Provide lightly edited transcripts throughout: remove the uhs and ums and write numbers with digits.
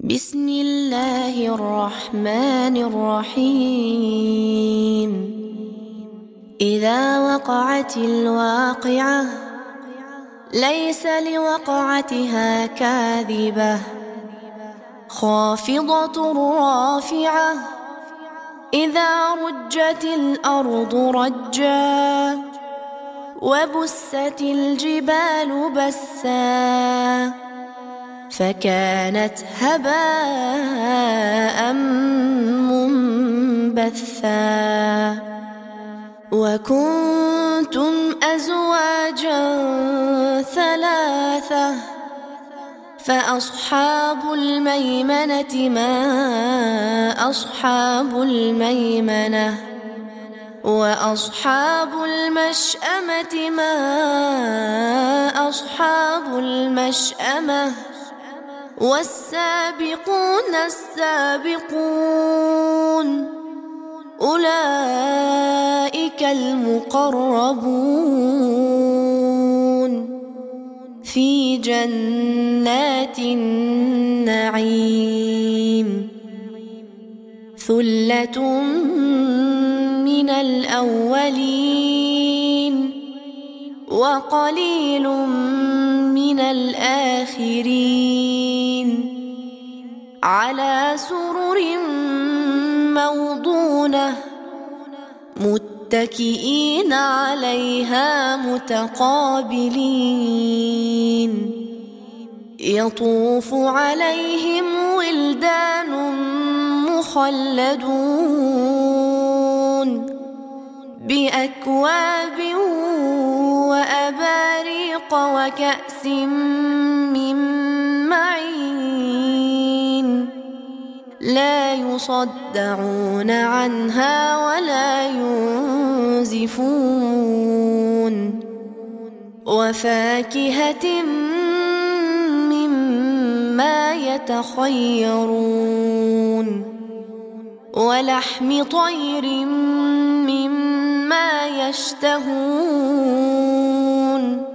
بسم الله الرحمن الرحيم. إذا وقعت الواقعة ليس لوقعتها كاذبة خافضة رافعة إذا رجت الأرض رجا وبست الجبال بسا فكانت هباء منبثا وكنتم أزواجا ثلاثة فأصحاب الميمنة ما أصحاب الميمنة وأصحاب المشأمة ما أصحاب المشأمة والسابقون السابقون أولئك المقربون في جنات النعيم. ثلة من الأولين وقليل من الآخرين على سرر موضونة متكئين عليها متقابلين يطوف عليهم ولدان مخلدون بأكواب وأباريق وكأس من معين لا يصدعون عنها ولا ينزفون وفاكهة مما يتخيرون ولحم طير مما يشتهون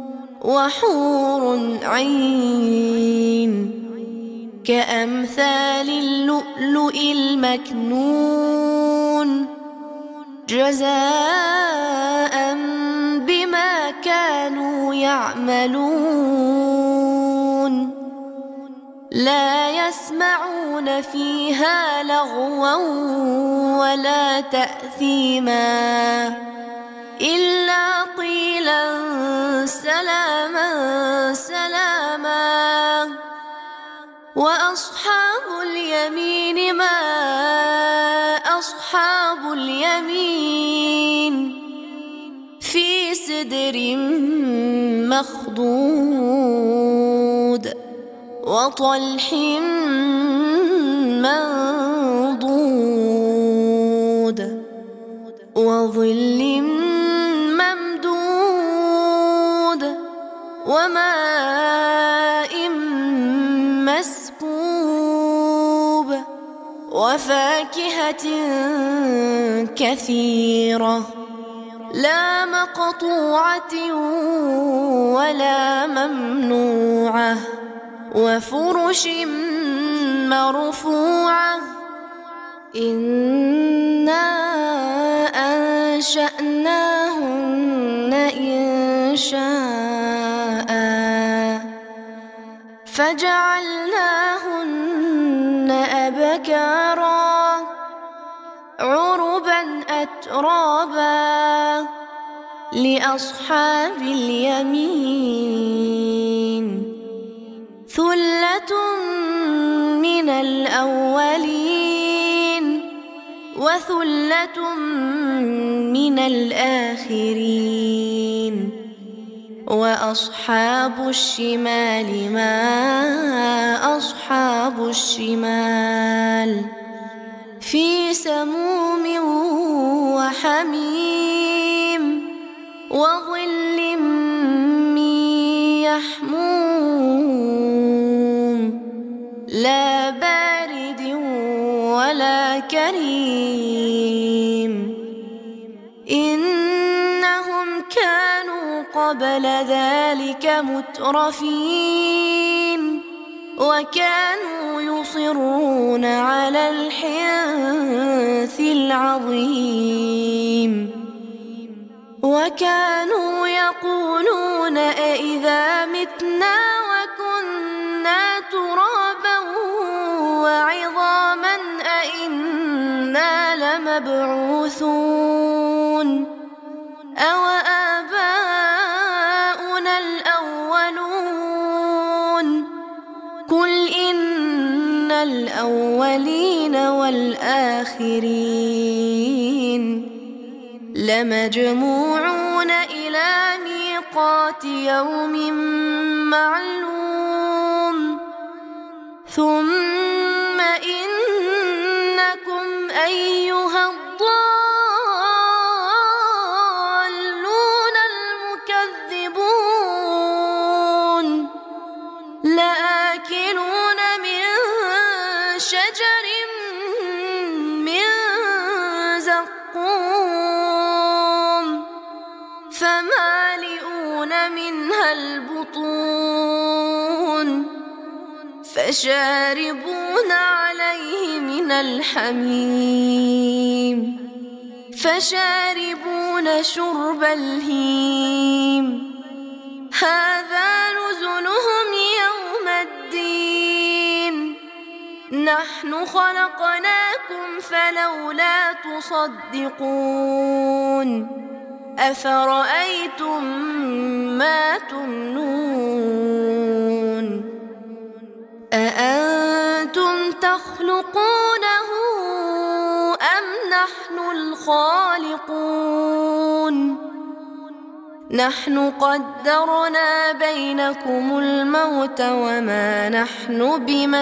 وحور عين كأمثال اللؤلؤ المكنون جزاء بما كانوا يعملون لا يسمعون فيها لغوا ولا تأثيما إلا قيلا سلاما سلاما وأصحاب اليمين ما أصحاب اليمين في سدر مخضود وطلح منضود وظل ممدود وماء مسكوب وفاكهة كثيرة لا مقطوعة ولا ممنوعة وفرش مرفوعة إنا أنشأناهن إنشاء فجعلناهن أبكارا عربا أترابا لأصحاب اليمين. ثلة من الأولين وثلة من الآخرين وأصحاب الشمال ما أصحاب الشمال في سموم وحميم وظل من يحموم لا بارد ولا كريم إنهم كانوا قبل ذلك مترفين وكانوا يصرون على الحنث العظيم وكانوا يقولون أإذا متنا وكنا ترابا وعظاما أإنا لمبعوثون أوآباؤنا الأولون قل إن الأولين والآخرين لمجموعون إلى ميقات يوم معلوم ثم إنكم أيها الضالون المكذبون لآكلون من شجر من زقوم فمالئون منها البطون فشاربون عليه من الحميم فشاربون شرب الهيم هذا نزلهم يوم الدين نحن خلقناكم فلولا تصدقون أفرأيتم ما تمنون أأنتم تخلقونه أم نحن الخالقون نحن قدرنا بينكم الموت وما نحن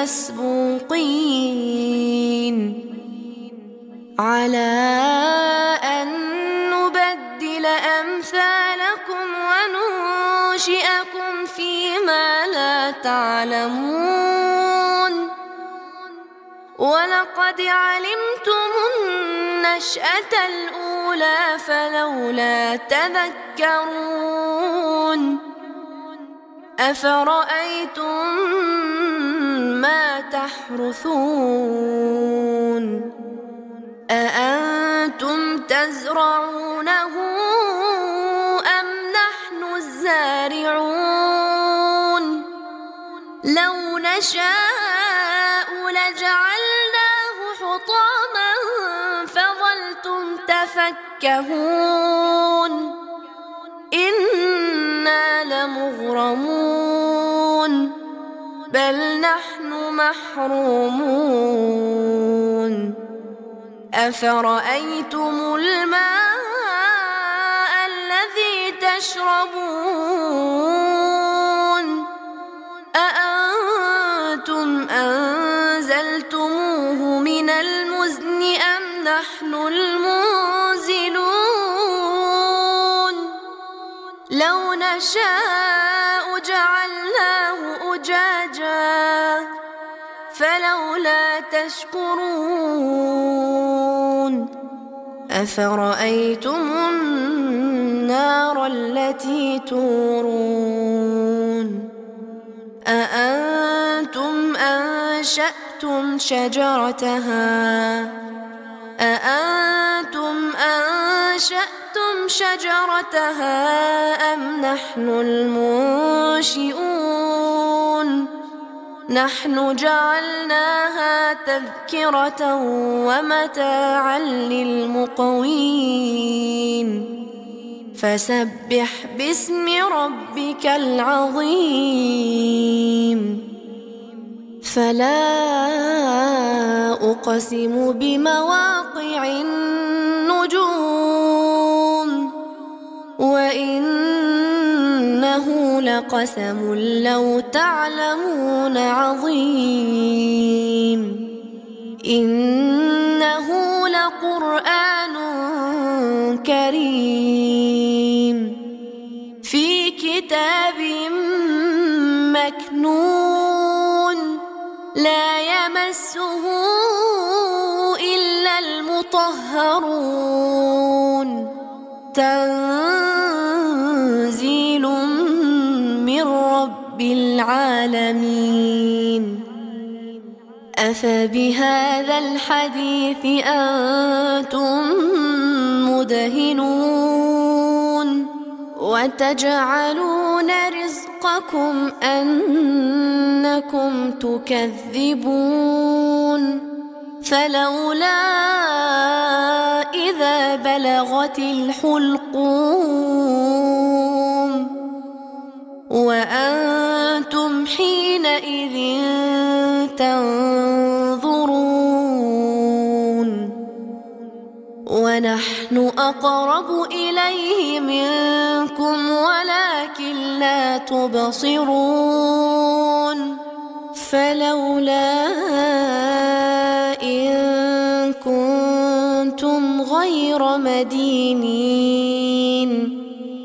بمسبوقين على أن نبدل أمثالكم وننشئكم فيما لا تعلمون ولقد علمتم النشأة الأولى فلولا تذكرون أفرأيتم ما تحرثون أأنتم تزرعونه أم نحن الزارعون لو نشاء لجعلناه حطاما فظلتم تفكهون إنا لمغرمون بل نحن محرومون أفرأيتم الماء الذي تشربون أأنتم أنزلتموه من المزن أم نحن المنزلون لو نشاء جعلناه أجاجا فلولا تشكرون أفرأيتم النار التي تورون أأنتم أنشأتم شجرتها أم نحن المنشئون نحن جعلناها تذكرة ومتاعا للمقوين فسبح باسم ربك العظيم فلا أقسم بمواقع النجوم وإنه لقسم لو تعلمون عظيم إنه لقرآن كريم في كتاب مكنون لا يمسه إلا المطهرون تنزيل من رب العالمين أفبهذا الحديث أنتم مدهنون وتجعلون رزقكم أنكم تكذبون فلولا إذا بلغت الحلقوم وأنتم حينئذ تنظرون ونحن أقرب إليه منكم ولكن لا تبصرون فلولا إن كنتم غير مدينين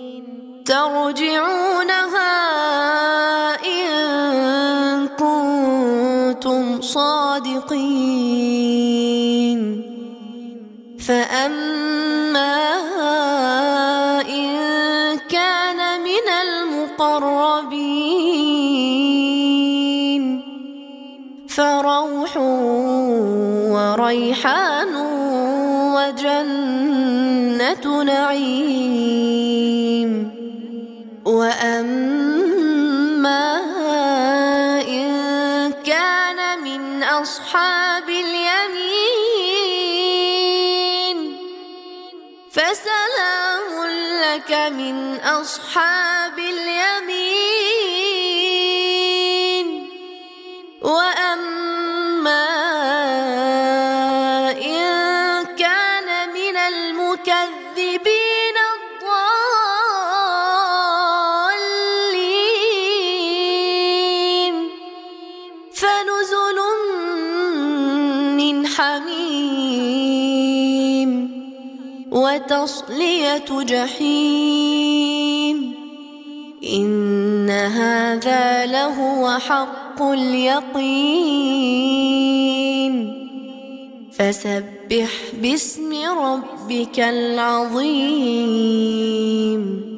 ترجعونها إن كنتم صادقين فأما إن كان من المقربين فروح وريحان وجنة نعيم وأما إن كان من أصحاب اليمين فسلام لك من أصحاب اليمين وأما إن كان من المكذبين الضالين فنزل من حميم وتصلية جحيم إن هذا لهو حق اليقين فسبح باسم ربك العظيم.